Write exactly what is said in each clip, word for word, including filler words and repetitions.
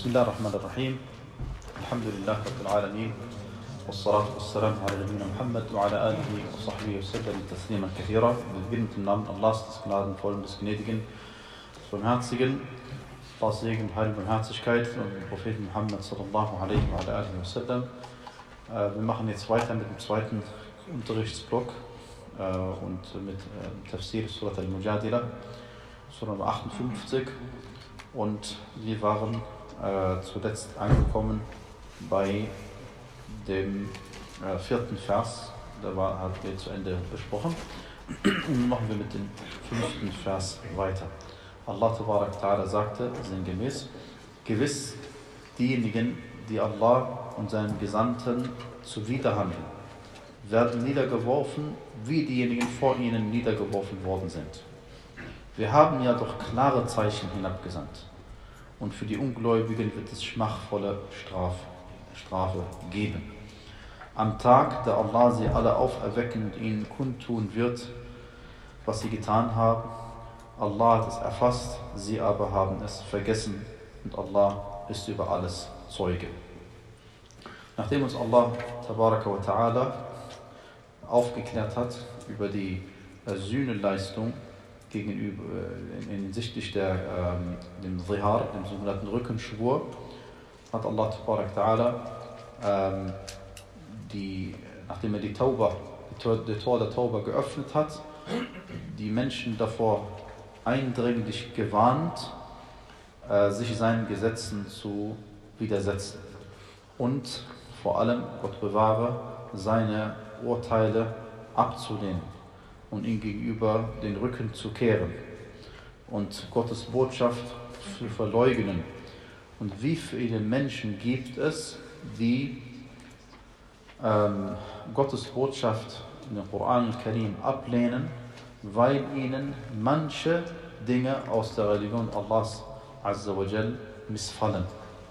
Bismillah ar-Rahman ar-Rahim. Alhamdulillah Rabbil Alameen. Wassalatu wassalamu ala Nabiyyina Muhammad wa ala alihi wa sahbihi wa sallam tasliman kathira. Wir beginnen mit dem Namen Allahs, des Gnadenvollen, des Gnädigen, des Barmherzigen. Allah Segen und Heil und Barmherzigkeit und dem Propheten Muhammad sallallahu alaihi wa ala alihi wa sallam. Wir machen jetzt weiter mit dem zweiten Unterrichtsblock und mit Tafsir Surat al-Mujadila, Surah Nummer achtundfünfzig. Und wir waren äh, zuletzt angekommen bei dem äh, vierten Vers, da war, hat wir zu Ende besprochen. Und nun machen wir mit dem fünften Vers weiter. Allah Tabarak Ta'ala sagte sinngemäß: Gewiss, diejenigen, die Allah und seinen Gesandten zuwiderhandeln, werden niedergeworfen, wie diejenigen vor ihnen niedergeworfen worden sind. Wir haben ja doch klare Zeichen hinabgesandt, und für die Ungläubigen wird es schmachvolle Straf, Strafe geben. Am Tag, da Allah sie alle auferwecken und ihnen kundtun wird, was sie getan haben. Allah hat es erfasst, sie aber haben es vergessen, und Allah ist über alles Zeuge. Nachdem uns Allah Tabaraka wa Ta'ala aufgeklärt hat über die Sühneleistung gegenüber hinsichtlich der ähm, dem Zihar, dem sogenannten Rückenschwur, hat Allah Tabarak Ta'ala ähm, die, nachdem er die Tauba, die Tor, die Tor der Tauba geöffnet hat, die Menschen davor eindringlich gewarnt, äh, sich seinen Gesetzen zu widersetzen und vor allem, Gott bewahre, seine Urteile abzulehnen und ihm gegenüber den Rücken zu kehren und Gottes Botschaft zu verleugnen. Und wie viele Menschen gibt es, die ähm, Gottes Botschaft in den Koran al-Karim ablehnen, weil ihnen manche Dinge aus der Religion Allahs Azza wa Jal missfallen.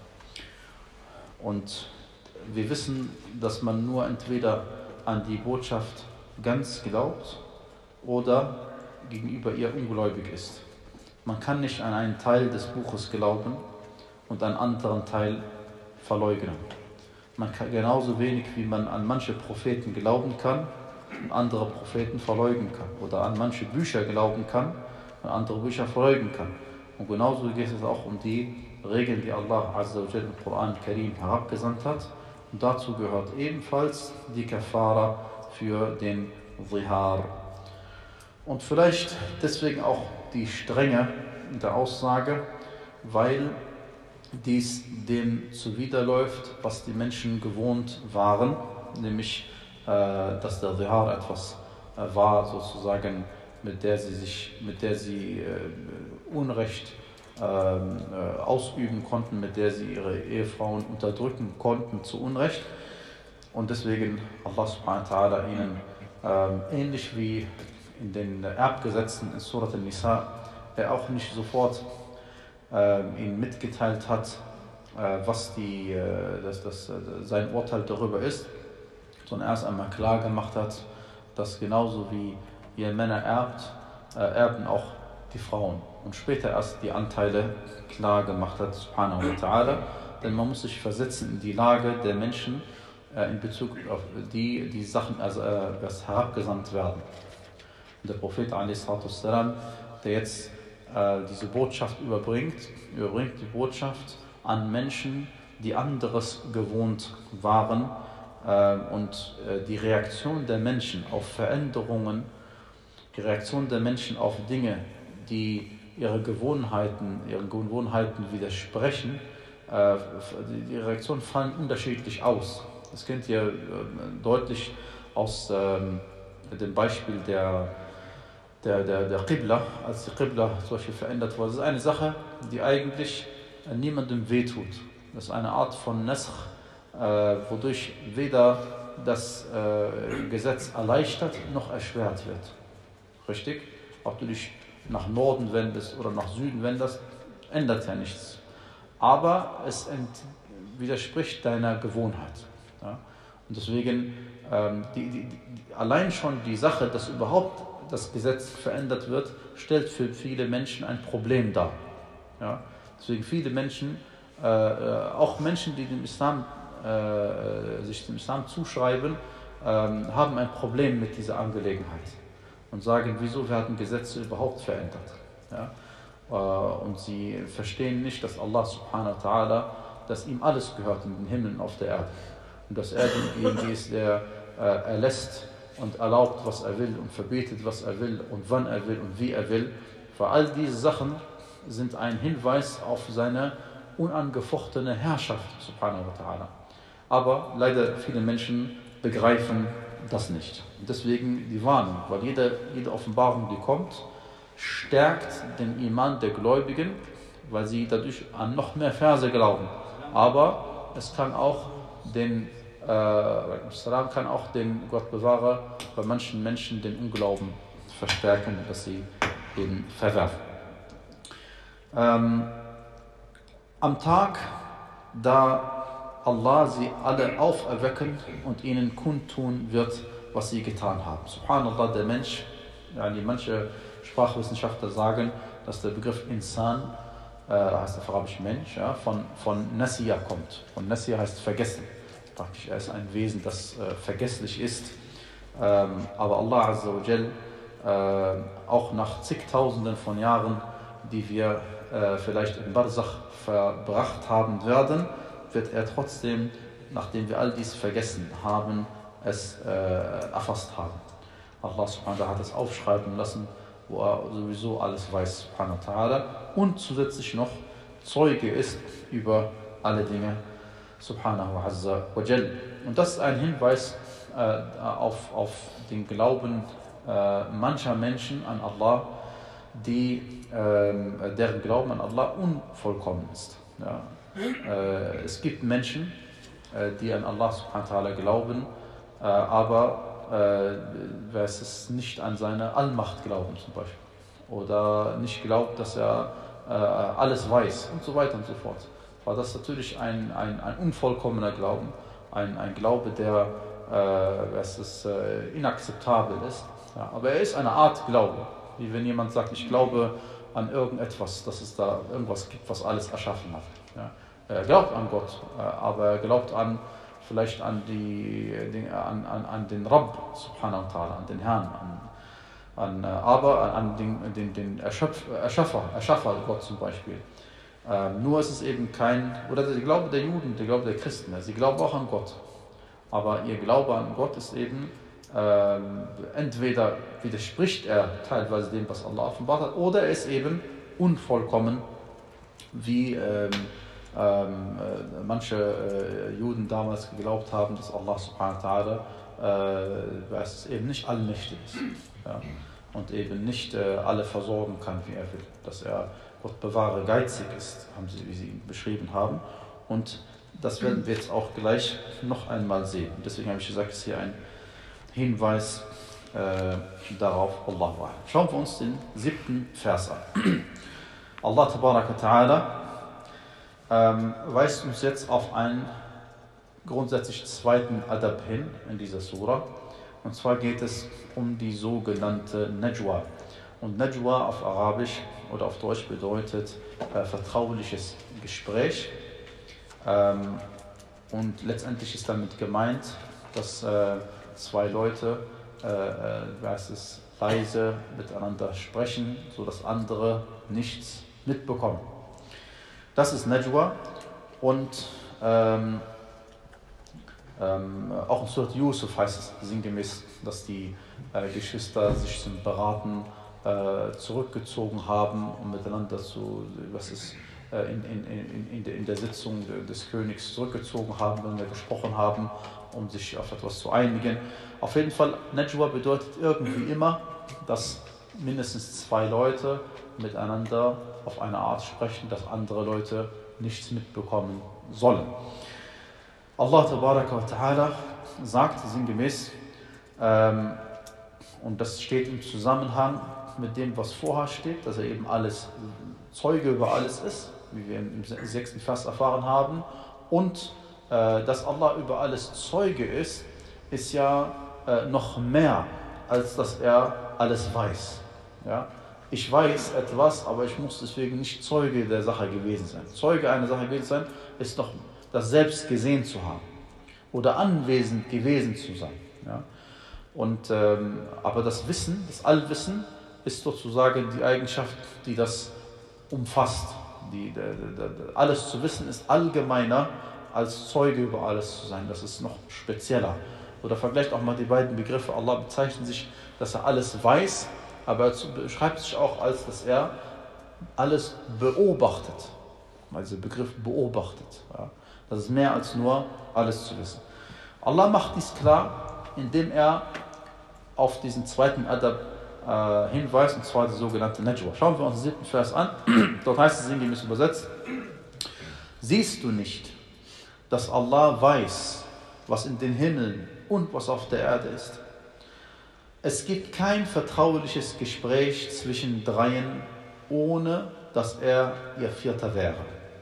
Und wir wissen, dass man nur entweder an die Botschaft ganz glaubt oder gegenüber ihr ungläubig ist. Man kann nicht an einen Teil des Buches glauben und einen anderen Teil verleugnen. Man kann genauso wenig, wie man an manche Propheten glauben kann und andere Propheten verleugnen kann, oder an manche Bücher glauben kann und andere Bücher verleugnen kann. Und genauso geht es auch um die Regeln, die Allah Azza wa Jalla im Koran Karim herabgesandt hat. Und dazu gehört ebenfalls die Kafara für den Zihar. Und vielleicht deswegen auch die Strenge der Aussage, weil dies dem zuwiderläuft, was die Menschen gewohnt waren, nämlich, äh, dass der Zihar etwas äh, war, sozusagen, mit der sie sich, mit der sie äh, Unrecht äh, äh, ausüben konnten, mit der sie ihre Ehefrauen unterdrücken konnten zu Unrecht. Und deswegen Allah subhanahu wa ta'ala ihnen äh, ähnlich wie in den Erbgesetzen in Surat al-Nisa, er auch nicht sofort äh, ihnen mitgeteilt hat, äh, was die, äh, das, das, äh, sein Urteil darüber ist, sondern erst einmal klar gemacht hat, dass genauso wie ihr Männer erbt, äh, erben auch die Frauen. Und später erst die Anteile klar gemacht hat, subhanahu wa ta'ala, denn man muss sich versetzen in die Lage der Menschen äh, in Bezug auf die, die Sachen, also äh, das herabgesandt werden. Und der Prophet a s, der jetzt äh, diese Botschaft überbringt, überbringt die Botschaft an Menschen, die anderes gewohnt waren, äh, und äh, die Reaktion der Menschen auf Veränderungen, die Reaktion der Menschen auf Dinge, die ihre Gewohnheiten, ihren Gewohnheiten widersprechen, äh, die Reaktionen fallen unterschiedlich aus. Das kennt ihr äh, deutlich aus ähm, dem Beispiel der Der, der, der Qibla, als die Qibla zum Beispiel verändert wurde. Das ist eine Sache, die eigentlich niemandem wehtut. Das ist eine Art von Nasakh, äh, wodurch weder das äh, Gesetz erleichtert noch erschwert wird. Richtig? Ob du dich nach Norden wendest oder nach Süden wendest, ändert ja nichts. Aber es ent- widerspricht deiner Gewohnheit. Ja? Und deswegen, ähm, die, die, die, allein schon die Sache, dass überhaupt das Gesetz verändert wird, stellt für viele Menschen ein Problem dar. Ja? Deswegen viele Menschen äh, auch Menschen, die dem Islam, äh, sich dem Islam zuschreiben, äh, haben ein Problem mit dieser Angelegenheit und sagen, wieso werden Gesetze überhaupt verändert. Ja? Äh, und sie verstehen nicht, dass Allah subhanahu wa ta'ala, dass ihm alles gehört in den Himmel und auf der Erde. Und dass er derjenige ist, der äh, erlässt und erlaubt, was er will und verbietet, was er will und wann er will und wie er will. Für all diese Sachen sind ein Hinweis auf seine unangefochtene Herrschaft, subhanahu wa ta'ala. Aber leider viele Menschen begreifen das nicht. Und deswegen die Warnung, weil jede, jede Offenbarung, die kommt, stärkt den Iman der Gläubigen, weil sie dadurch an noch mehr Verse glauben. Aber es kann auch den, äh, kann auch den Gott bewahre, bei manchen Menschen den Unglauben verstärken, dass sie ihn verwerfen. Ähm, am Tag, da Allah sie alle auferwecken und ihnen kundtun wird, was sie getan haben. Subhanallah, der Mensch, yani manche Sprachwissenschaftler sagen, dass der Begriff Insan, äh, heißt auf Arabisch Mensch, ja, von, von Nasiya kommt. Und Nasiya heißt vergessen. Praktisch, er ist ein Wesen, das äh, vergesslich ist. Ähm, aber Allah Azza wa Jal, äh, auch nach zigtausenden von Jahren, die wir äh, vielleicht in Barzakh verbracht haben werden, wird er trotzdem, nachdem wir all dies vergessen haben, es äh, erfasst haben. Allah subhanahu wa ta'ala hat es aufschreiben lassen, wo er sowieso alles weiß, subhanahu wa ta'ala, und zusätzlich noch Zeuge ist über alle Dinge, subhanahu wa jal. Und das ist ein Hinweis äh, auf, auf den Glauben äh, mancher Menschen an Allah, die, äh, deren Glauben an Allah unvollkommen ist. Ja. Äh, es gibt Menschen, äh, die an Allah subhanahu wa ta'ala glauben, äh, aber äh, es ist nicht an seine Allmacht glauben zum Beispiel. Oder nicht glaubt, dass er äh, alles weiß und so weiter und so fort. Weil das natürlich ein, ein, ein unvollkommener Glauben, ein, ein Glaube, der äh, es ist, äh, inakzeptabel ist. Ja, aber er ist eine Art Glaube. Wie wenn jemand sagt, ich glaube an irgendetwas, dass es da irgendwas gibt, was alles erschaffen hat. Ja. Er glaubt an Gott, aber er glaubt an, vielleicht an, die, an, an, an den Rabb, subhanahu wa ta'ala, an den Herrn, an, an, aber an den, den, den Erschöpf, Erschaffer, Erschaffer Gott zum Beispiel. Ähm, nur ist es eben kein, oder der Glaube der Juden, der Glaube der Christen, sie glauben auch an Gott, aber ihr Glaube an Gott ist eben, ähm, entweder widerspricht er teilweise dem, was Allah offenbart hat, oder er ist eben unvollkommen, wie ähm, ähm, äh, manche äh, Juden damals geglaubt haben, dass Allah subhanahu wa ta'ala äh, es eben nicht allmächtig ist, ja, und eben nicht äh, alle versorgen kann, wie er will, dass er, Gott bewahre, geizig ist, haben sie, wie sie ihn beschrieben haben, und das werden wir jetzt auch gleich noch einmal sehen. Und deswegen habe ich gesagt, es ist hier ein Hinweis äh, darauf, Allah wa. Schauen wir uns den siebten Vers an. Allah tabaraka ta'ala ähm, weist uns jetzt auf einen grundsätzlich zweiten Adab hin in dieser Surah. Und zwar geht es um die sogenannte Najwa. Und Najwa auf Arabisch oder auf Deutsch bedeutet äh, vertrauliches Gespräch. Ähm, und letztendlich ist damit gemeint, dass äh, zwei Leute äh, äh, es leise miteinander sprechen, sodass andere nichts mitbekommen. Das ist Najwa, und ähm, ähm, auch in Surat Yusuf heißt es sinngemäß, dass die äh, Geschwister sich zum Beraten äh, zurückgezogen haben, um miteinander zu, was ist, äh, in, in, in, in, der, in der Sitzung des Königs zurückgezogen haben, wenn wir gesprochen haben, um sich auf etwas zu einigen. Auf jeden Fall, Najwa bedeutet irgendwie immer, dass mindestens zwei Leute miteinander auf eine Art sprechen, dass andere Leute nichts mitbekommen sollen. Allah tabaraka wa ta'ala sagt sinngemäß, ähm, und das steht im Zusammenhang mit dem, was vorher steht, dass er eben alles Zeuge über alles ist, wie wir im sechsten Vers erfahren haben, und äh, dass Allah über alles Zeuge ist, ist ja äh, noch mehr, als dass er alles weiß. Ja? ich weiß etwas, aber ich muss deswegen nicht Zeuge der Sache gewesen sein. Zeuge einer Sache gewesen sein, ist doch das selbst gesehen zu haben oder anwesend gewesen zu sein. Ja? Und, ähm, aber das Wissen, das Allwissen, ist sozusagen die Eigenschaft, die das umfasst. Die, der, der, der, alles zu wissen ist allgemeiner als Zeuge über alles zu sein. Das ist noch spezieller. Oder vergleicht auch mal die beiden Begriffe. Allah bezeichnet sich, dass er alles weiß, aber er beschreibt sich auch als, dass er alles beobachtet. Also der Begriff beobachtet. Ja. Das ist mehr als nur alles zu wissen. Allah macht dies klar, indem er auf diesen zweiten Adab äh, hinweist, und zwar die sogenannte Najwa. Schauen wir uns den siebten Vers an. Dort heißt es sinngemäß übersetzt: Siehst du nicht, dass Allah weiß, was in den Himmeln und was auf der Erde ist? Es gibt kein vertrauliches Gespräch zwischen Dreien, ohne dass er ihr Vierter wäre.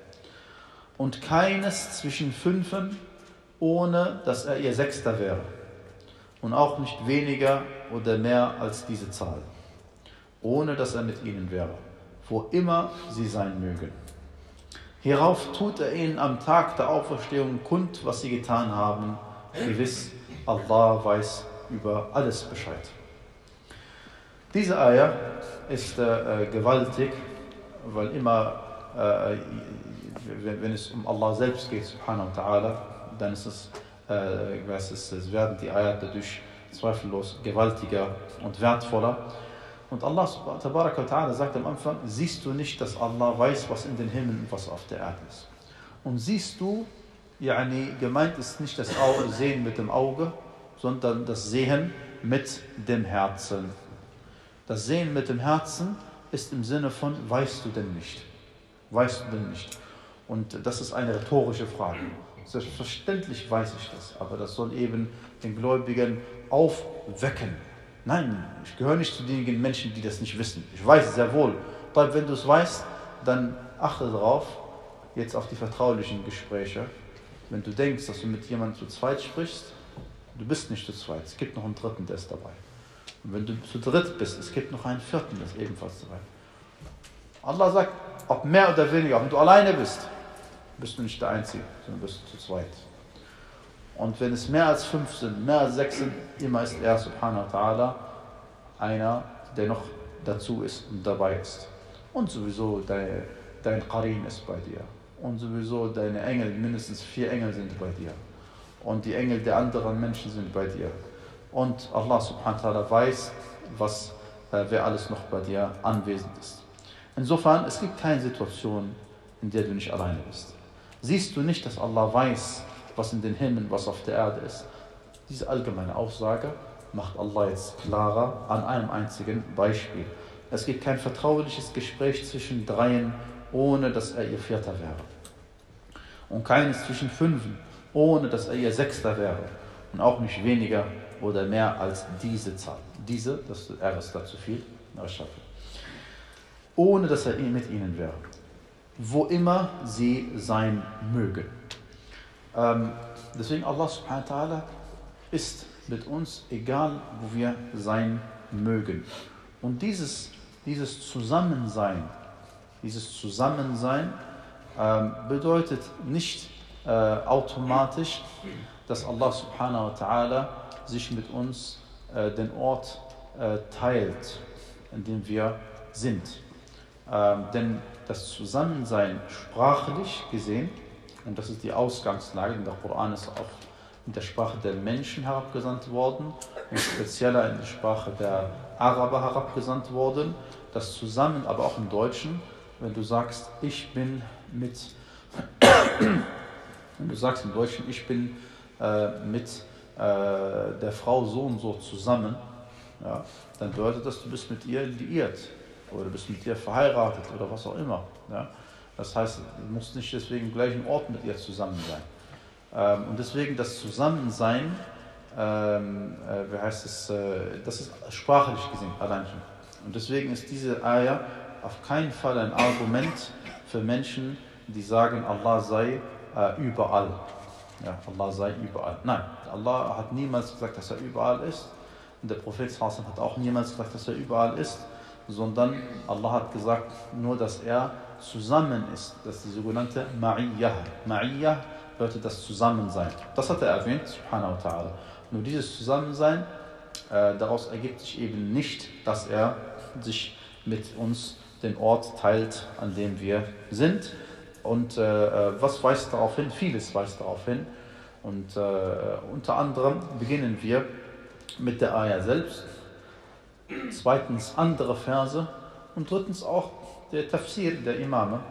Und keines zwischen Fünfen, ohne dass er ihr Sechster wäre. Und auch nicht weniger oder mehr als diese Zahl, ohne dass er mit ihnen wäre, wo immer sie sein mögen. Hierauf tut er ihnen am Tag der Auferstehung kund, was sie getan haben. Gewiss, Allah weiß über alles Bescheid. Diese Ayah ist äh, gewaltig, weil immer, äh, wenn, wenn es um Allah selbst geht, subhanahu wa ta'ala, dann ist es, äh, weiß es, es werden die Ayat dadurch zweifellos gewaltiger und wertvoller. Und Allah tabaraka wa ta'ala sagt am Anfang: Siehst du nicht, dass Allah weiß, was in den Himmeln und was auf der Erde ist? Und siehst du, yani, gemeint ist nicht das Sehen mit dem Auge, sondern das Sehen mit dem Herzen. Das Sehen mit dem Herzen ist im Sinne von: Weißt du denn nicht? Weißt du denn nicht? Und das ist eine rhetorische Frage. Selbstverständlich weiß ich das, aber das soll eben den Gläubigen aufwecken. Nein, ich gehöre nicht zu den Menschen, die das nicht wissen. Ich weiß es sehr wohl. Aber wenn du es weißt, dann achte darauf, jetzt auf die vertraulichen Gespräche. Wenn du denkst, dass du mit jemandem zu zweit sprichst, du bist nicht zu zweit. Es gibt noch einen dritten, der ist dabei. Und wenn du zu dritt bist, es gibt noch einen vierten, der ist ebenfalls dabei. Allah sagt, ob mehr oder weniger, wenn du alleine bist, bist du nicht der Einzige, sondern bist du zu zweit. Und wenn es mehr als fünf sind, mehr als sechs sind, immer ist er, subhanahu wa ta'ala, einer, der noch dazu ist und dabei ist. Und sowieso dein, dein Qarin ist bei dir. Und sowieso deine Engel, mindestens vier Engel sind bei dir. Und die Engel der anderen Menschen sind bei dir. Und Allah subhanahu wa ta'ala weiß, was, äh, wer alles noch bei dir anwesend ist. Insofern, es gibt keine Situation, in der du nicht alleine bist. Siehst du nicht, dass Allah weiß, was in den Himmeln, was auf der Erde ist? Diese allgemeine Aussage macht Allah jetzt klarer an einem einzigen Beispiel. Es gibt kein vertrauliches Gespräch zwischen Dreien, ohne dass er ihr Vierter wäre. Und keines zwischen Fünfen, ohne dass er ihr Sechster wäre. Und auch nicht weniger oder mehr als diese Zahl. Diese, das R ist da zu viel, ohne dass er mit ihnen wäre. Wo immer sie sein mögen. Ähm, deswegen Allah subhanahu wa ta'ala ist mit uns, egal wo wir sein mögen. Und dieses, dieses Zusammensein, dieses Zusammensein ähm, bedeutet nicht äh, automatisch, dass Allah subhanahu wa ta'ala sich mit uns äh, den Ort äh, teilt, in dem wir sind. Ähm, denn das Zusammensein sprachlich gesehen, und das ist die Ausgangslage, denn der Koran ist auch in der Sprache der Menschen herabgesandt worden und spezieller in der Sprache der Araber herabgesandt worden. Das Zusammen, aber auch im Deutschen, wenn du sagst, ich bin mit, wenn du sagst im Deutschen, ich bin äh, mit äh, der Frau so und so zusammen, ja, dann bedeutet das, du bist mit ihr liiert oder du bist mit ihr verheiratet oder was auch immer. Ja. Das heißt, du musst nicht deswegen im gleichen Ort mit ihr zusammen sein. Ähm, und deswegen das Zusammensein, ähm, äh, wie heißt es, äh, das ist sprachlich gesehen allein schon. Und deswegen ist diese Ayah auf keinen Fall ein Argument für Menschen, die sagen, Allah sei äh, überall. Ja, Allah sei überall. Nein, Allah hat niemals gesagt, dass er überall ist. Und der Prophet hat auch niemals gesagt, dass er überall ist. sondern Allah hat gesagt, nur dass er zusammen ist. Das ist die sogenannte Ma'iyyah. Ma'iyyah bedeutet das Zusammensein. Das hat er erwähnt, subhanahu wa ta'ala. Nur dieses Zusammensein, äh, daraus ergibt sich eben nicht, dass er sich mit uns den Ort teilt, an dem wir sind. Und äh, was weist darauf hin? Vieles weist darauf hin. Und äh, unter anderem beginnen wir mit der Ayah selbst, zweitens andere Verse und drittens auch der Tafsir der Imame.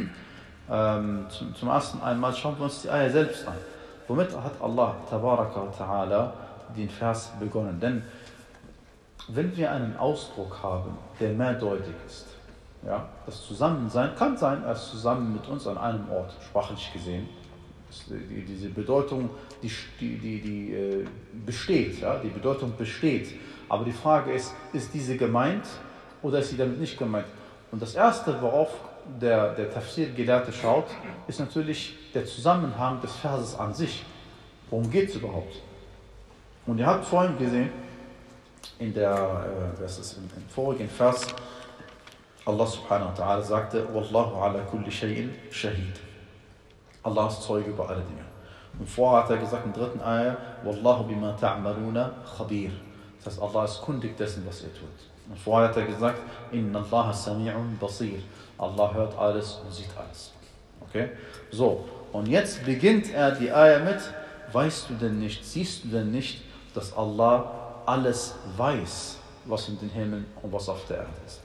ähm, zum, zum ersten einmal schauen wir uns die Ayah selbst an. Womit hat Allah Tabaraka wa Ta'ala den Vers begonnen? Denn wenn wir einen Ausdruck haben, der mehrdeutig ist, ja, das Zusammensein kann sein, er ist zusammen mit uns an einem Ort, sprachlich gesehen. Die, diese Bedeutung, die, die, die, die äh, besteht, ja, die Bedeutung besteht. Aber die Frage ist, ist diese gemeint oder ist sie damit nicht gemeint? Und das Erste, worauf der, der Tafsir-Gelehrte schaut, ist natürlich der Zusammenhang des Verses an sich. Worum geht es überhaupt? Und ihr habt vorhin gesehen, in der, äh, das ist im, im vorigen Vers, Allah subhanahu wa ta'ala sagte, Wallahu ala kulli shay'in shahid. Allah ist Zeuge über alle Dinge. Und vorher hat er gesagt im dritten Ayah, Wallahu bima ta'maluna khabir. Das heißt, Allah ist kundig dessen, was ihr tut. Und vorher hat er gesagt, Inna Allah sami'un basir. Allah hört alles und sieht alles. Okay? So, und jetzt beginnt er die Ayah mit, weißt du denn nicht, siehst du denn nicht, dass Allah alles weiß, was in den Himmeln und was auf der Erde ist.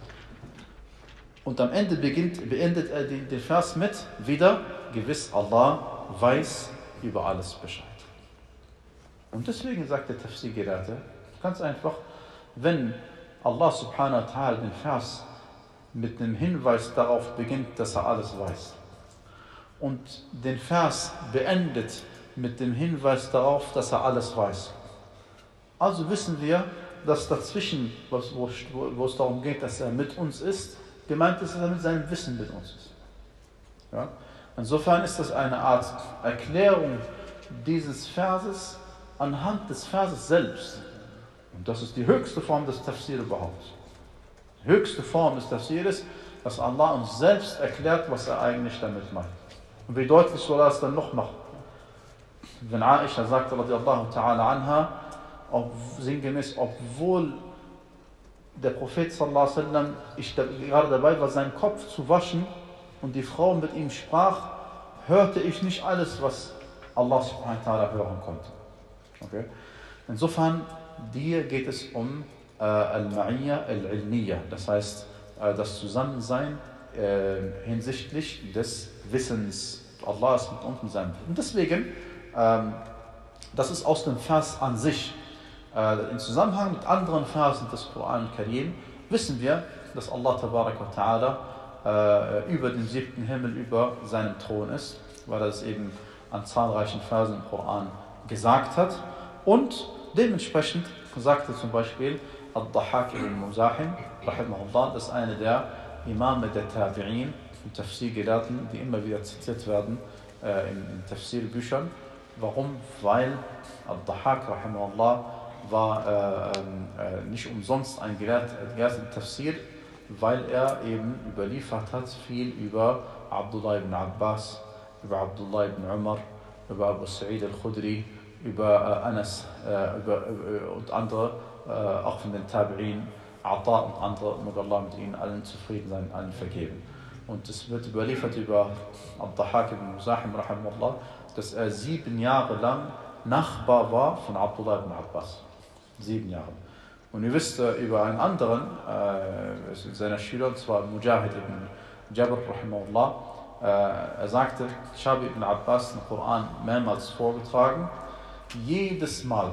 Und am Ende beginnt, beendet er den, den Vers mit, wieder, gewiss Allah weiß über alles Bescheid. Und deswegen sagt der Tafsir-Gelehrte, ganz einfach, wenn Allah subhanahu wa ta'ala den Vers mit einem Hinweis darauf beginnt, dass er alles weiß und den Vers beendet mit dem Hinweis darauf, dass er alles weiß, also wissen wir, dass dazwischen, wo, wo, wo es darum geht, dass er mit uns ist, gemeint ist, dass er mit seinem Wissen mit uns ist. Ja? Insofern ist das eine Art Erklärung dieses Verses anhand des Verses selbst. Und das ist die höchste Form des Tafsir überhaupt. Die höchste Form des Tafsir ist, dass Allah uns selbst erklärt, was er eigentlich damit meint. Und wie deutlich soll er es dann noch machen? Wenn Aisha sagt, radiallahu ta'ala anha, ob, sinngemäß, obwohl der Prophet sallallahu alaihi wasallam, ich gerade dabei war, seinen Kopf zu waschen und die Frau mit ihm sprach, hörte ich nicht alles, was Allah subhanahu wa ta'ala hören konnte. Okay? Insofern, hier geht es um äh, Al-Ma'iyya Al-Ilmiyya, das heißt, äh, das Zusammensein äh, hinsichtlich des Wissens. Allah ist mit uns in seinem Wissen. Und deswegen, ähm, das ist aus dem Vers an sich. Äh, Im Zusammenhang mit anderen Versen des Koran Karim wissen wir, dass Allah Tabarak wa Ta'ala äh, über den siebten Himmel, über seinem Thron ist, weil er es eben an zahlreichen Versen im Koran gesagt hat. Und dementsprechend sagte zum Beispiel Ad-Dahhak ibn Muzahim, rahimahullah, das ist einer der Imame der Tabi'in und Tafsir-Gelehrten, die immer wieder zitiert werden äh, in, in Tafsir-Büchern. Warum? Weil Ad-Dahhak, rahimahullah, war äh, äh, nicht umsonst ein Gelehrter im Tafsir, weil er eben überliefert hat viel über Abdullah ibn Abbas, über Abdullah ibn Umar, über Abu Sa'id al-Khudri, über äh, Anas äh, über, über, und andere, äh, auch von den Tabi'in, Ata und andere, möge Allah mit ihnen allen zufrieden sein, allen vergeben. Und es wird überliefert über Ad-Dahhak ibn Muzahim, rahimahullah, dass er sieben Jahre lang Nachbar war von Abdullah ibn Abbas. Sieben Jahre. Und ihr wisst äh, über einen anderen äh, seiner Schüler, und zwar Mujahid ibn Jabr, rahimahullah, äh, er sagte, ich habe Ibn Abbas den Koran mehrmals vorgetragen. Jedes Mal,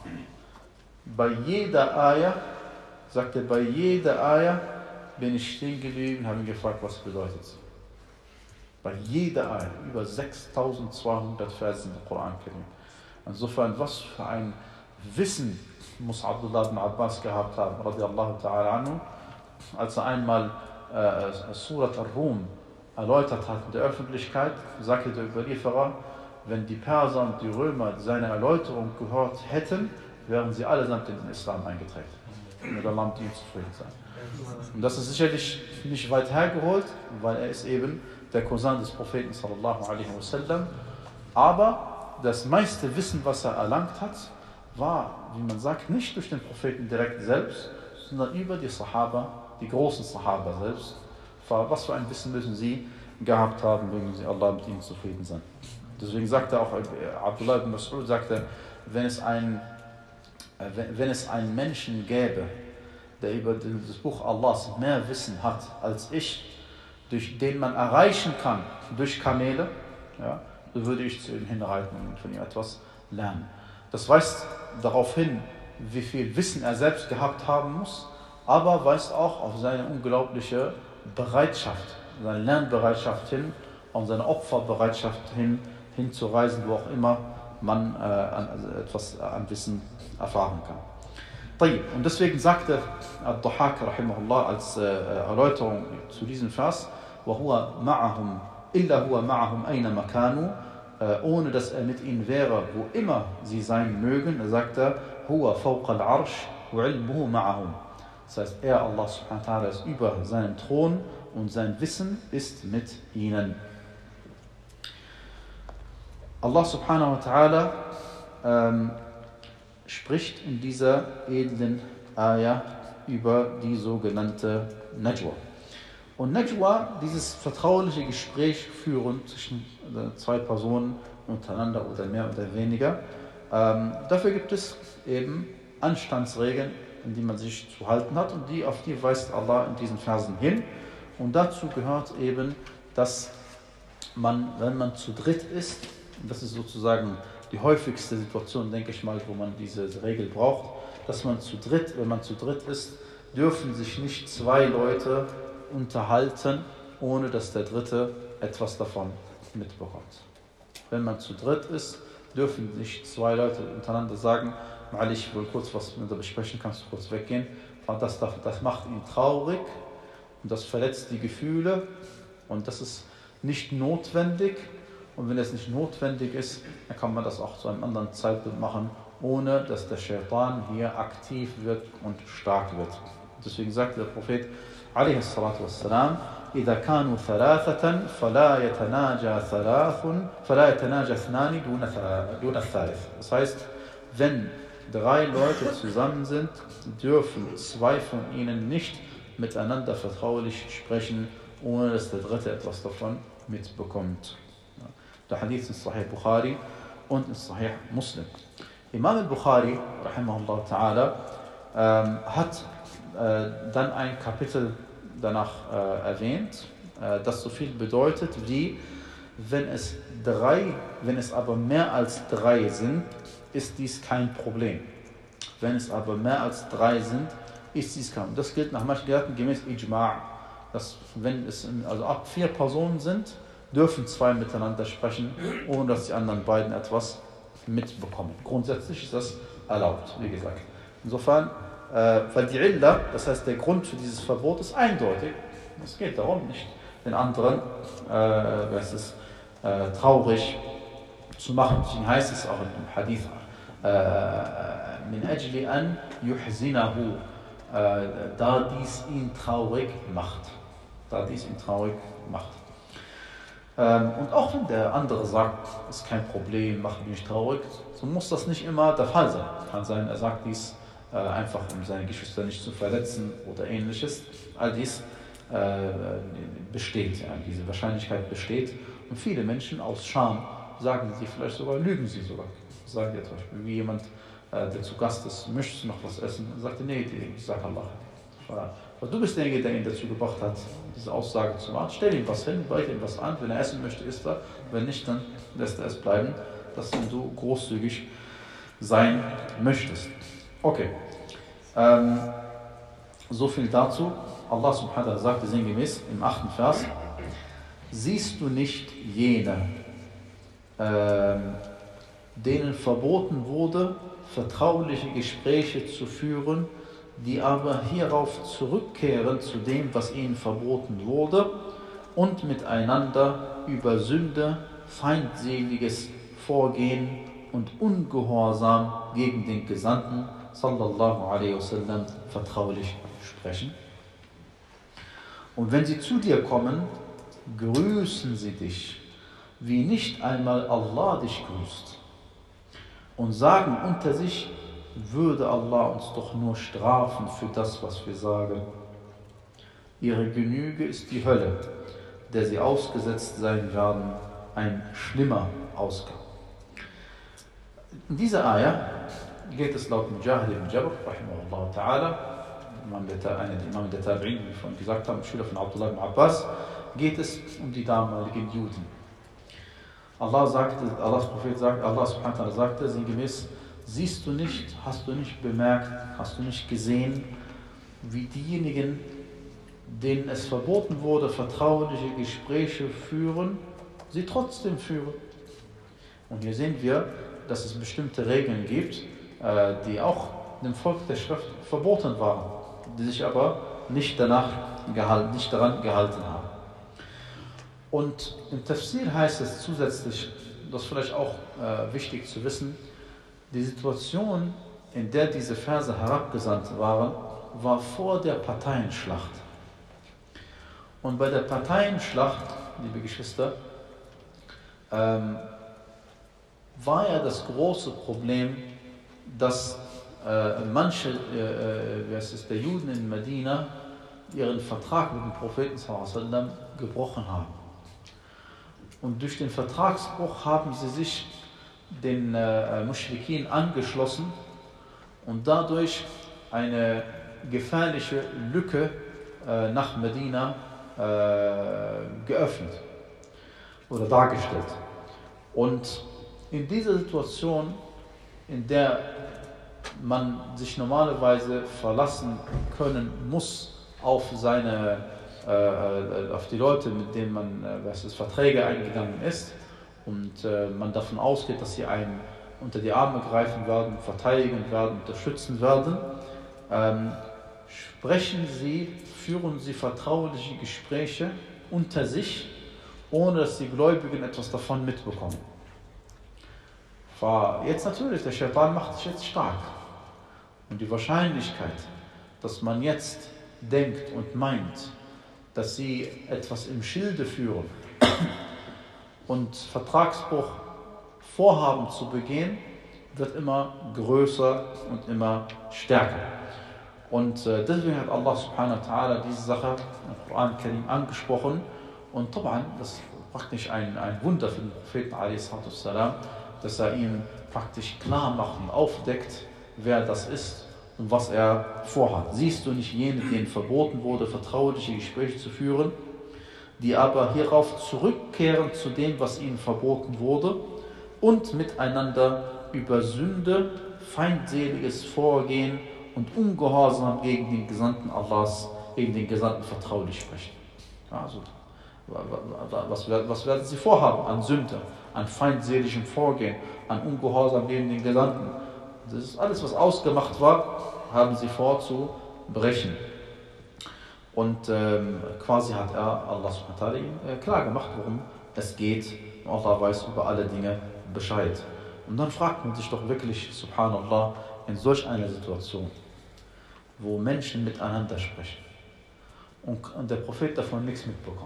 bei jeder Ayah, sagt er, bei jeder Ayah bin ich stehen geblieben und habe ihn gefragt, was bedeutet sie. Bei jeder Ayah, über sechstausendzweihundert Versen im Koran kennen. Insofern, was für ein Wissen muss Abdullah ibn Abbas gehabt haben, radiallahu ta'ala anhu, als er einmal äh, Surat al-Rum erläutert hat in der Öffentlichkeit, sagte der Überlieferer, wenn die Perser und die Römer seine Erläuterung gehört hätten, wären sie allesamt in den Islam eingetreten. mit Allah mit ihm zufrieden sein. Und das ist sicherlich nicht weit hergeholt, weil er ist eben der Cousin des Propheten sallallahu alaihi wasallam. Aber das meiste Wissen, was er erlangt hat, war, wie man sagt, nicht durch den Propheten direkt selbst, sondern über die Sahaba, die großen Sahaba selbst. Was für ein Wissen müssen sie gehabt haben, mögen sie Allah mit ihnen zufrieden sein. Deswegen sagte auch Abdullah ibn Mas'ud, sagte, wenn es, ein, wenn es einen Menschen gäbe, der über das Buch Allahs mehr Wissen hat als ich, durch den man erreichen kann durch Kamele, ja, so würde ich zu ihm hinreiten und von ihm etwas lernen. Das weist darauf hin, wie viel Wissen er selbst gehabt haben muss, aber weist auch auf seine unglaubliche Bereitschaft, seine Lernbereitschaft hin und seine Opferbereitschaft hin, hinzureisen, wo auch immer man äh, an, also etwas an Wissen erfahren kann. Und deswegen sagte Ad-Dhahhak rahimahullah als äh, Erläuterung zu diesem Vers, وَهُوَ مَعَهُمْ إِلَّا هُوَ مَعَهُمْ أَيْنَمَا كَانُوا, ohne dass er mit ihnen wäre, wo immer sie sein mögen. Er sagte, هُوَ فَوْقَ الْعَرْشِ وَعِلْمُهُ مَعَهُمْ. Das heißt, er, Allah subhanahu wa ta'ala, ist über seinem Thron und sein Wissen ist mit ihnen. Allah subhanahu wa ta'ala ähm, spricht in dieser edlen Ayah über die sogenannte Najwa. Und Najwa, dieses vertrauliche Gespräch führen zwischen zwei Personen untereinander oder mehr oder weniger, ähm, dafür gibt es eben Anstandsregeln, an die man sich zu halten hat, und die, auf die weist Allah in diesen Versen hin. Und dazu gehört eben, dass man, wenn man zu dritt ist, und das ist sozusagen die häufigste Situation, denke ich mal, wo man diese Regel braucht, dass man zu dritt, wenn man zu dritt ist, dürfen sich nicht zwei Leute unterhalten, ohne dass der Dritte etwas davon mitbekommt. Wenn man zu dritt ist, dürfen nicht zwei Leute untereinander sagen, Ali, ich will kurz was mit dir besprechen, kannst du kurz weggehen. Das, das macht ihn traurig und das verletzt die Gefühle und das ist nicht notwendig. Und wenn es nicht notwendig ist, dann kann man das auch zu einem anderen Zeitpunkt machen, ohne dass der Shaitan hier aktiv wird und stark wird. Deswegen sagt der Prophet عليه الصلاة والسلام إذا كانوا ثلاثة فلا يتناجى ثلاث فلا يتناجى اثنان دون دون الثالث. Das heißt, wenn drei Leute zusammen sind, dürfen zwei von ihnen nicht miteinander vertraulich sprechen, ohne dass der Dritte etwas davon mitbekommt. Der Hadith in Sahih Bukhari und in Sahih Muslim. Imam al-Bukhari, rahimahullah ta'ala, ähm, hat äh, dann ein Kapitel danach äh, erwähnt, äh, das so viel bedeutet wie, wenn es drei, wenn es aber mehr als drei sind, ist dies kein Problem. Wenn es aber mehr als drei sind, ist dies kein Problem. Das gilt nach manchen Gelehrten gemäß Ijma', dass wenn es also ab vier Personen sind, dürfen zwei miteinander sprechen, ohne dass die anderen beiden etwas mitbekommen. Grundsätzlich ist das erlaubt, wie gesagt. Insofern, äh, weil die Illa, das heißt der Grund für dieses Verbot, ist eindeutig. Es geht darum, nicht den anderen äh, es ist, äh, traurig zu machen. Deswegen heißt es auch im Hadith, min ajli an yuhzinahu, da dies ihn traurig macht. Da dies ihn traurig macht. Und auch wenn der andere sagt, ist kein Problem, macht mich nicht traurig, so muss das nicht immer der Fall sein. Kann sein, er sagt dies äh, einfach, um seine Geschwister nicht zu verletzen oder ähnliches. All dies äh, besteht, ja, diese Wahrscheinlichkeit besteht. Und viele Menschen aus Scham sagen sie vielleicht sogar, lügen sie sogar. Sagen die zum Beispiel, wie jemand, äh, der zu Gast ist, möchtest du noch was essen? Und sagt, nee, ich sage Allah. Weil du bist derjenige, der ihn dazu gebracht hat, diese Aussage zu machen. Stell ihm was hin, bereite ihm was an. Wenn er essen möchte, isst er. Wenn nicht, dann lässt er es bleiben, dass du großzügig sein möchtest. Okay. Ähm, so viel dazu. Allah subhanahu wa ta'ala sagte sinngemäß im achten Vers: Siehst du nicht jene, ähm, denen verboten wurde, vertrauliche Gespräche zu führen, die aber hierauf zurückkehren zu dem, was ihnen verboten wurde, und miteinander über Sünde, feindseliges Vorgehen und Ungehorsam gegen den Gesandten sallallahu alaihi wasallam vertraulich sprechen. Und wenn sie zu dir kommen, grüßen sie dich, wie nicht einmal Allah dich grüßt, und sagen unter sich, würde Allah uns doch nur strafen für das, was wir sagen. Ihre Genüge ist die Hölle, der sie ausgesetzt sein werden, ein schlimmer Ausgang. In dieser Ayah geht es laut Mujahid ibn Jabr, rahimahullah ta'ala, einer der Imam der Tabi'in, wie wir vorhin gesagt haben, Schüler von Abdullah ibn Abbas, geht es um die damaligen Juden. Allah sagte, Allahs Prophet sagt, Allah subhanahu wa ta'ala sagte sinngemäß, siehst du nicht, hast du nicht bemerkt, hast du nicht gesehen, wie diejenigen, denen es verboten wurde, vertrauliche Gespräche führen, sie trotzdem führen. Und hier sehen wir, dass es bestimmte Regeln gibt, die auch dem Volk der Schrift verboten waren, die sich aber nicht, danach gehalten, nicht daran gehalten haben. Und im Tafsir heißt es zusätzlich, das ist vielleicht auch äh, wichtig zu wissen, die Situation, in der diese Verse herabgesandt waren, war vor der Parteienschlacht. Und bei der Parteienschlacht, liebe Geschwister, ähm, war ja das große Problem, dass äh, manche äh, wie heißt es, der Juden in Medina ihren Vertrag mit dem Propheten sallallahu alaihi wasallam gebrochen haben. Und durch den Vertragsbruch haben sie sich den äh, Muschrikin angeschlossen und dadurch eine gefährliche Lücke äh, nach Medina äh, geöffnet oder dargestellt. Und in dieser Situation, in der man sich normalerweise verlassen können muss auf seine, äh, auf die Leute, mit denen man äh, was ist, Verträge eingegangen ist, und äh, man davon ausgeht, dass sie einen unter die Arme greifen werden, verteidigen werden, unterstützen werden, ähm, sprechen sie, führen sie vertrauliche Gespräche unter sich, ohne dass die Gläubigen etwas davon mitbekommen. Jetzt natürlich, der Schaitan macht sich jetzt stark. Und die Wahrscheinlichkeit, dass man jetzt denkt und meint, dass sie etwas im Schilde führen und Vertragsbruch vorhaben zu begehen, wird immer größer und immer stärker. Und äh, deswegen hat Allah subhanahu wa ta'ala diese Sache im Koran Karim angesprochen. Und Taban, das ist praktisch ein, ein Wunder für den Propheten a s, dass er ihm praktisch klar macht und aufdeckt, wer das ist und was er vorhat. Siehst du nicht jene, denen verboten wurde, vertrauliche Gespräche zu führen, die aber hierauf zurückkehren zu dem, was ihnen verboten wurde, und miteinander über Sünde, feindseliges Vorgehen und Ungehorsam gegen den Gesandten Allahs, gegen den Gesandten vertraulich sprechen. Also, was, was werden sie vorhaben an Sünde, an feindseligem Vorgehen, an Ungehorsam gegen den Gesandten? Das ist alles, was ausgemacht war, haben sie vor zu brechen. Und ähm, quasi hat er, Allah subhanahu wa ta'ala, ihm äh, klar gemacht, worum es geht. Und Allah weiß über alle Dinge Bescheid. Und dann fragt man sich doch wirklich, subhanallah, in solch einer Situation, wo Menschen miteinander sprechen und, und der Prophet davon nichts mitbekommt,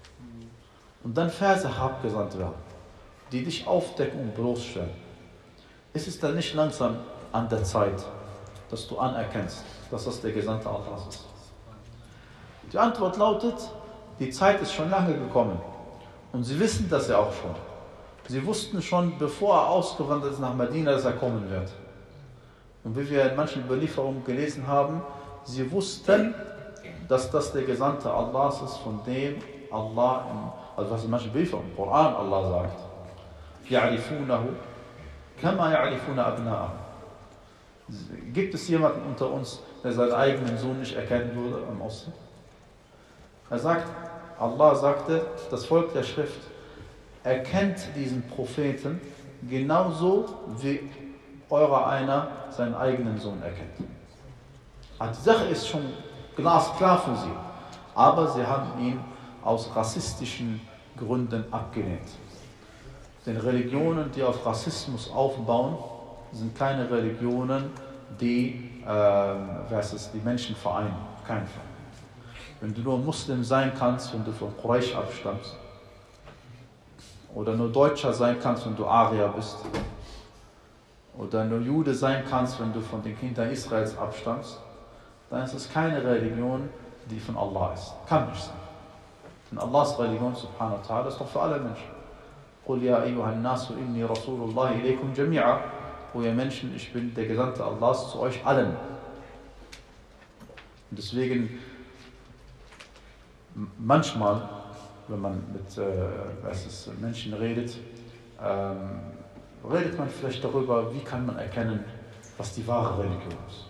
und dann Verse herabgesandt werden, die dich aufdecken und bloßstellen, ist es dann nicht langsam an der Zeit, dass du anerkennst, dass das der Gesandte Allahs ist? Die Antwort lautet, die Zeit ist schon lange gekommen und sie wissen das ja auch schon. Sie wussten schon, bevor er ausgewandert ist nach Medina, dass er kommen wird. Und wie wir in manchen Überlieferungen gelesen haben, sie wussten, dass das der Gesandte Allahs ist, von dem Allah, im, also was in manchen Überlieferungen im Koran Allah sagt, يَعْرِفُونَهُ كَمَا يَعْرِفُونَ أَبْنَاءَهُ. Gibt es jemanden unter uns, der seinen eigenen Sohn nicht erkennen würde am Osten? Er sagt, Allah sagte, das Volk der Schrift erkennt diesen Propheten genauso wie eurer einer seinen eigenen Sohn erkennt. Also die Sache ist schon glasklar für sie, aber sie haben ihn aus rassistischen Gründen abgelehnt. Denn Religionen, die auf Rassismus aufbauen, sind keine Religionen, die, äh, versus die Menschen vereinen. Kein Fall. Wenn du nur Muslim sein kannst, wenn du von Quraysh abstammst, oder nur Deutscher sein kannst, wenn du Arier bist, oder nur Jude sein kannst, wenn du von den Kindern Israels abstammst, dann ist es keine Religion, die von Allah ist. Kann nicht sein. Denn Allahs Religion, subhanahu wa ta'ala, ist doch für alle Menschen. قُلْ يَا أَيُّهَا النَّاسُ إِنِّي رَسُولُ اللَّهِ إِلَيْكُمْ جَمِيعًا. O ihr Menschen, ich bin der Gesandte Allahs zu euch allen. Und deswegen, manchmal, wenn man mit äh, was ist, Menschen redet, ähm, redet man vielleicht darüber, wie kann man erkennen, was die wahre Religion ist.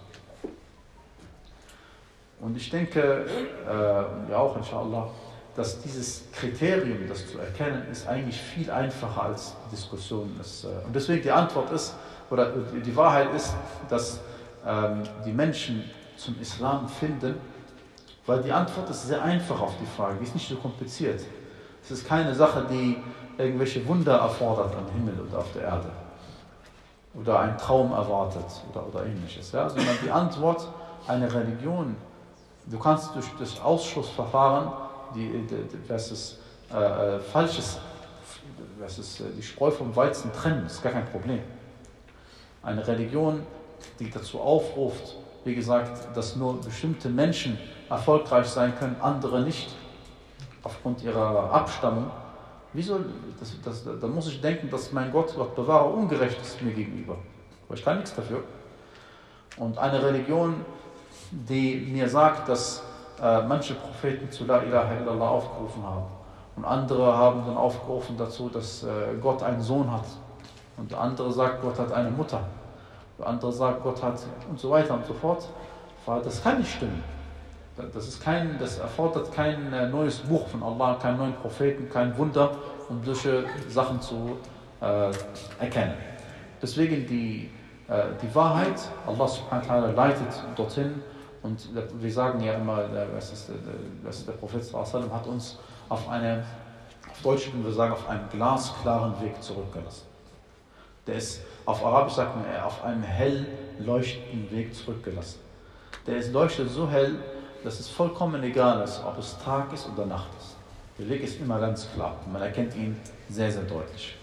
Und ich denke, äh, ja auch inshallah, dass dieses Kriterium, das zu erkennen, ist eigentlich viel einfacher als die Diskussion ist. Und deswegen die Antwort ist, oder die Wahrheit ist, dass ähm, die Menschen zum Islam finden, weil die Antwort ist sehr einfach auf die Frage, die ist nicht so kompliziert. Es ist keine Sache, die irgendwelche Wunder erfordert am Himmel oder auf der Erde oder einen Traum erwartet oder, oder ähnliches, ja? Sondern die Antwort, eine Religion, du kannst durch das Ausschlussverfahren die, die, die, was ist, äh, falsches, was ist, die Spreu vom Weizen trennen, ist gar kein Problem. Eine Religion, die dazu aufruft, wie gesagt, dass nur bestimmte Menschen erfolgreich sein können, andere nicht, aufgrund ihrer Abstammung. Wieso? Das, das, da muss ich denken, dass mein Gott, Gott bewahre, ungerecht ist mir gegenüber. Aber ich kann nichts dafür. Und eine Religion, die mir sagt, dass äh, manche Propheten zu La ilaha illallah aufgerufen haben und andere haben dann aufgerufen dazu, dass äh, Gott einen Sohn hat und der andere sagt, Gott hat eine Mutter, der andere sagt, Gott hat und so weiter und so fort. Das kann nicht stimmen. Das, ist kein, das erfordert kein äh, neues Buch von Allah, keinen neuen Propheten, kein Wunder, um solche Sachen zu äh, erkennen. Deswegen die, äh, die Wahrheit, Allah subhanahu wa ta'ala leitet dorthin und wir sagen ja immer, der, was ist, der, was ist der Prophet sallallahu alaihi wasallam hat uns auf eine, auf Deutsch würden wir sagen, auf einen glasklaren Weg zurückgelassen. Der ist, auf Arabisch sagt man, auf einem hell leuchtenden Weg zurückgelassen. Der ist, leuchtet so hell, dass es vollkommen egal ist, ob es Tag ist oder Nacht ist. Der Weg ist immer ganz klar. Man erkennt ihn sehr, sehr deutlich.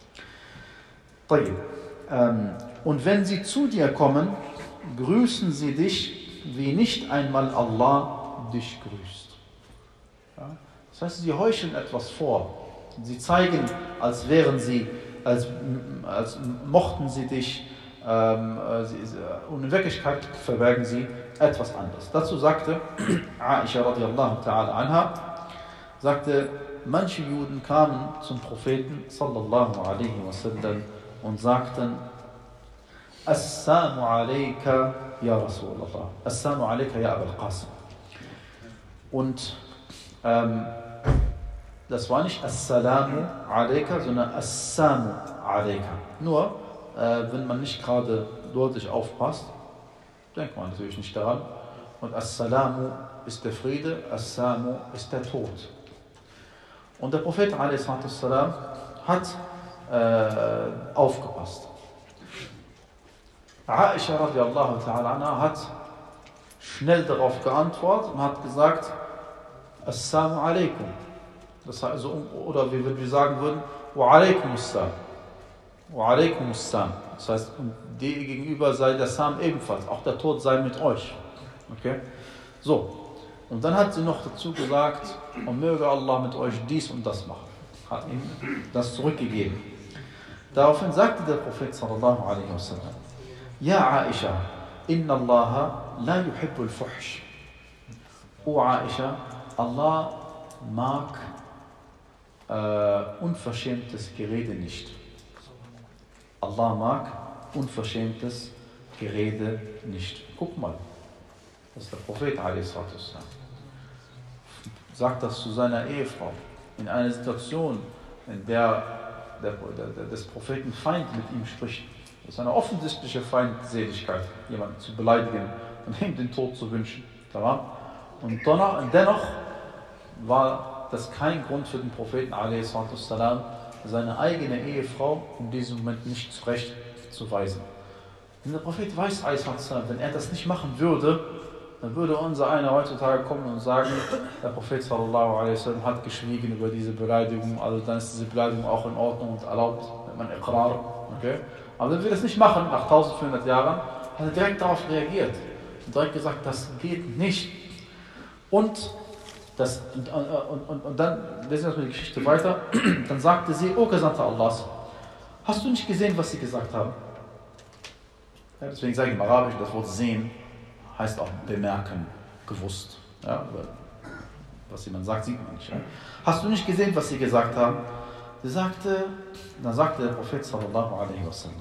Und wenn sie zu dir kommen, grüßen sie dich, wie nicht einmal Allah dich grüßt. Ja? Das heißt, sie heucheln etwas vor. Sie zeigen, als wären sie, als, als mochten sie dich, ähm, sie, und in Wirklichkeit verbergen sie etwas anderes. Dazu sagte Aisha radiallahu ta'ala anha, sagte, manche Juden kamen zum Propheten sallallahu alaihi wasallam und sagten, Assalamu alayka ya Rasulallah, Assalamu alayka ya Abul Qasim. Und ähm, das war nicht Assalamu alayka, sondern Assalamu alayka. Nur, äh, wenn man nicht gerade deutlich aufpasst, denkt man natürlich nicht daran. Und Assalamu ist der Friede, Assalamu ist der Tod. Und der Prophet a s. hat äh, aufgepasst. Aisha radiallahu ta'ala anha hat schnell darauf geantwortet und hat gesagt, Assalamu alaikum. Das heißt, also, oder wie wir sagen würden, Wa alaikum assalam. Wa alaikum assalam. Das heißt, dem gegenüber sei der Sam ebenfalls, auch der Tod sei mit euch. Okay? So. Und dann hat sie noch dazu gesagt, und möge Allah mit euch dies und das machen. Hat ihm das zurückgegeben. Daraufhin sagte der Prophet sallallahu alaihi wasallam, Ja Aisha, inna Allah la yuhibbul fuhsh. O Aisha, Allah mag äh, unverschämtes Gerede nicht. Allah mag unverschämtes Gerede nicht. Guck mal, das ist der Prophet a s. sagt das zu seiner Ehefrau in einer Situation, in der, der, der des Propheten Feind mit ihm spricht. Das ist eine offensichtliche Feindseligkeit, jemanden zu beleidigen und ihm den Tod zu wünschen. Und dennoch war das kein Grund für den Propheten a s. seine eigene Ehefrau in diesem Moment nicht zurechtzuweisen. Denn der Prophet weiß, wenn er das nicht machen würde, dann würde unser einer heutzutage kommen und sagen, der Prophet sallallahu alaihi wasallam hat geschwiegen über diese Beleidigung, also dann ist diese Beleidigung auch in Ordnung und erlaubt, wenn man Iqrar, okay? Aber wenn wir das nicht machen, nach eintausendvierhundert Jahren, hat er direkt darauf reagiert und direkt gesagt, das geht nicht. Und, das, und, und, und, und dann lesen wir die Geschichte weiter, dann sagte sie, O Gesandter Allahs, hast du nicht gesehen, was sie gesagt haben? Ja, deswegen sage ich im Arabischen, das Wort sehen heißt auch bemerken, gewusst. Ja, was jemand sagt, sieht man nicht. Ja. Hast du nicht gesehen, was sie gesagt haben? Sie sagte, dann sagte der Prophet sallallahu alaihi wasallam,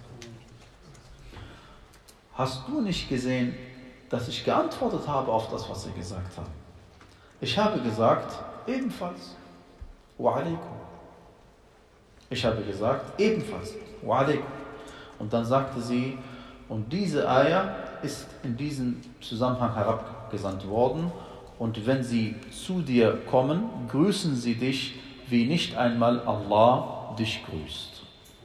hast du nicht gesehen, dass ich geantwortet habe auf das, was sie gesagt haben? Ich habe gesagt, ebenfalls, wa alaikum. Ich habe gesagt, ebenfalls, wa alaikum. Und dann sagte sie, und diese Ayah ist in diesem Zusammenhang herabgesandt worden. Und wenn sie zu dir kommen, grüßen sie dich, wie nicht einmal Allah dich grüßt.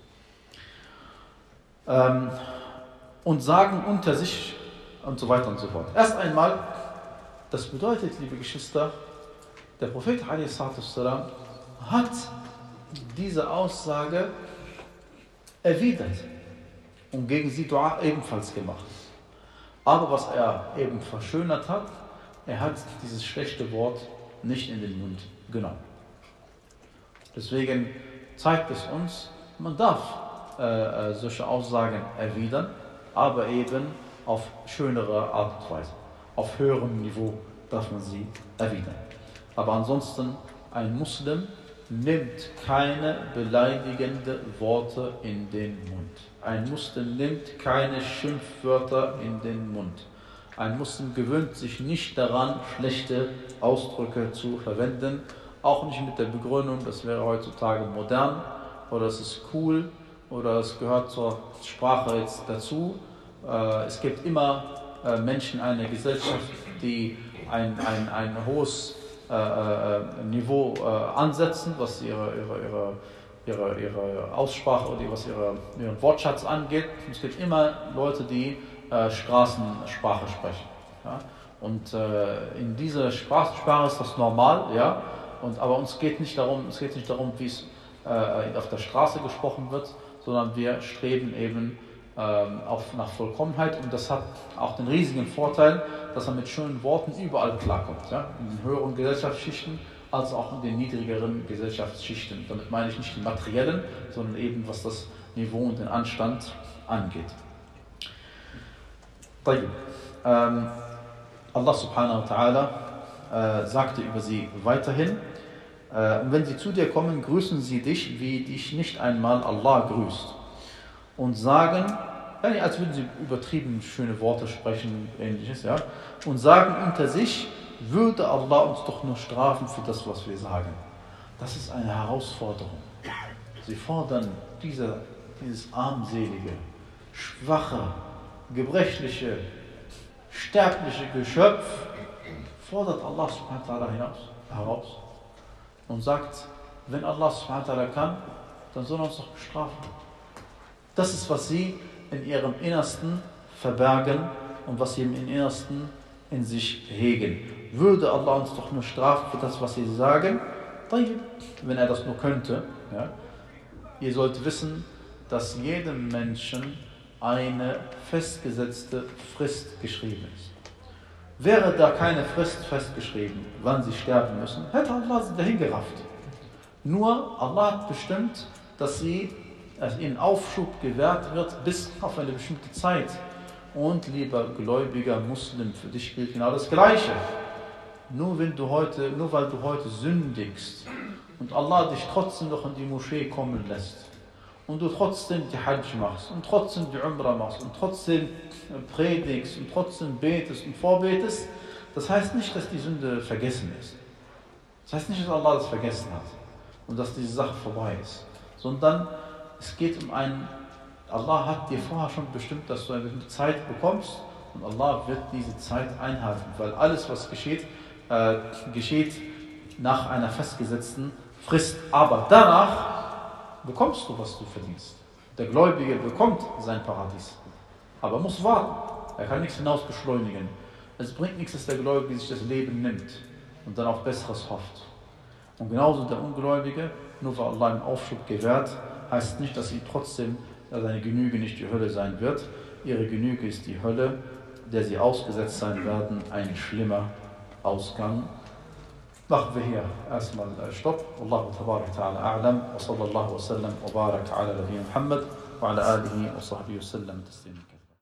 Ähm, und sagen unter sich und so weiter und so fort. Erst einmal, das bedeutet, liebe Geschwister, der Prophet ﷺ hat diese Aussage erwidert und gegen sie Dua ebenfalls gemacht. Aber was er eben verschönert hat, er hat dieses schlechte Wort nicht in den Mund genommen. Deswegen zeigt es uns, man darf äh, solche Aussagen erwidern, aber eben auf schönere Art und Weise. Auf höherem Niveau darf man sie erwidern. Aber ansonsten, ein Muslim nimmt keine beleidigenden Worte in den Mund. Ein Muslim nimmt keine Schimpfwörter in den Mund. Ein Muslim gewöhnt sich nicht daran, schlechte Ausdrücke zu verwenden, auch nicht mit der Begründung, das wäre heutzutage modern oder es ist cool oder es gehört zur Sprache jetzt dazu. Es gibt immer Menschen, eine Gesellschaft, die ein, ein, ein hohes Niveau ansetzen, was ihre, ihre, ihre Ihre, ihre Aussprache oder was ihre, ihren Wortschatz angeht. Und es gibt immer Leute, die äh, Straßensprache sprechen. Ja? Und äh, in dieser Sprache ist das normal, ja? Und, aber uns geht nicht darum, es geht nicht darum, wie es äh, auf der Straße gesprochen wird, sondern wir streben eben äh, auf, nach Vollkommenheit. Und das hat auch den riesigen Vorteil, dass man mit schönen Worten überall klarkommt. Ja? In den höheren Gesellschaftsschichten, als auch in den niedrigeren Gesellschaftsschichten. Damit meine ich nicht die materiellen, sondern eben was das Niveau und den Anstand angeht. Ähm, Allah subhanahu wa ta'ala äh, sagte über sie weiterhin, äh, und wenn sie zu dir kommen, grüßen sie dich, wie dich nicht einmal Allah grüßt. Und sagen, ja, als würden sie übertrieben schöne Worte sprechen, ähnliches, ja, und sagen unter sich, würde Allah uns doch nur strafen für das, was wir sagen. Das ist eine Herausforderung. Sie fordern diese, dieses armselige, schwache, gebrechliche, sterbliche Geschöpf, fordert Allah subhanahu wa ta'ala hinaus, heraus und sagt, wenn Allah subhanahu wa ta'ala kann, dann soll er uns doch bestrafen. Das ist, was sie in ihrem Innersten verbergen und was sie im Innersten in sich hegen. Würde Allah uns doch nur strafen für das, was sie sagen, wenn er das nur könnte. Ja. Ihr sollt wissen, dass jedem Menschen eine festgesetzte Frist geschrieben ist. Wäre da keine Frist festgeschrieben, wann sie sterben müssen, hätte Allah sie dahin gerafft. Nur Allah hat bestimmt, dass sie, dass ihnen Aufschub gewährt wird bis auf eine bestimmte Zeit. Und lieber gläubiger Muslim, für dich gilt genau das Gleiche. Nur, wenn du heute, nur weil du heute sündigst und Allah dich trotzdem noch in die Moschee kommen lässt und du trotzdem die Hajj machst und trotzdem die Umrah machst und trotzdem predigst und trotzdem betest und vorbetest, das heißt nicht, dass die Sünde vergessen ist. Das heißt nicht, dass Allah das vergessen hat und dass diese Sache vorbei ist, sondern es geht um einen, Allah hat dir vorher schon bestimmt, dass du eine bestimmte Zeit bekommst und Allah wird diese Zeit einhalten, weil alles, was geschieht, äh, geschieht nach einer festgesetzten Frist. Aber danach bekommst du, was du verdienst. Der Gläubige bekommt sein Paradies. Aber er muss warten. Er kann nichts hinaus beschleunigen. Es bringt nichts, dass der Gläubige sich das Leben nimmt und dann auf Besseres hofft. Und genauso der Ungläubige, nur weil Allah ihm Aufschub gewährt, heißt nicht, dass ihm trotzdem seine Genüge nicht die Hölle sein wird. Ihre Genüge ist die Hölle, der sie ausgesetzt sein werden, ein schlimmer Ausgang. Machen wir hier erstmal Stopp. Wallahu tabarak ta'ala a'lam wa sallallahu wa sallam wa barak ala Nabi Muhammad wa ala alihi wa sahbihi wa sallam taslima.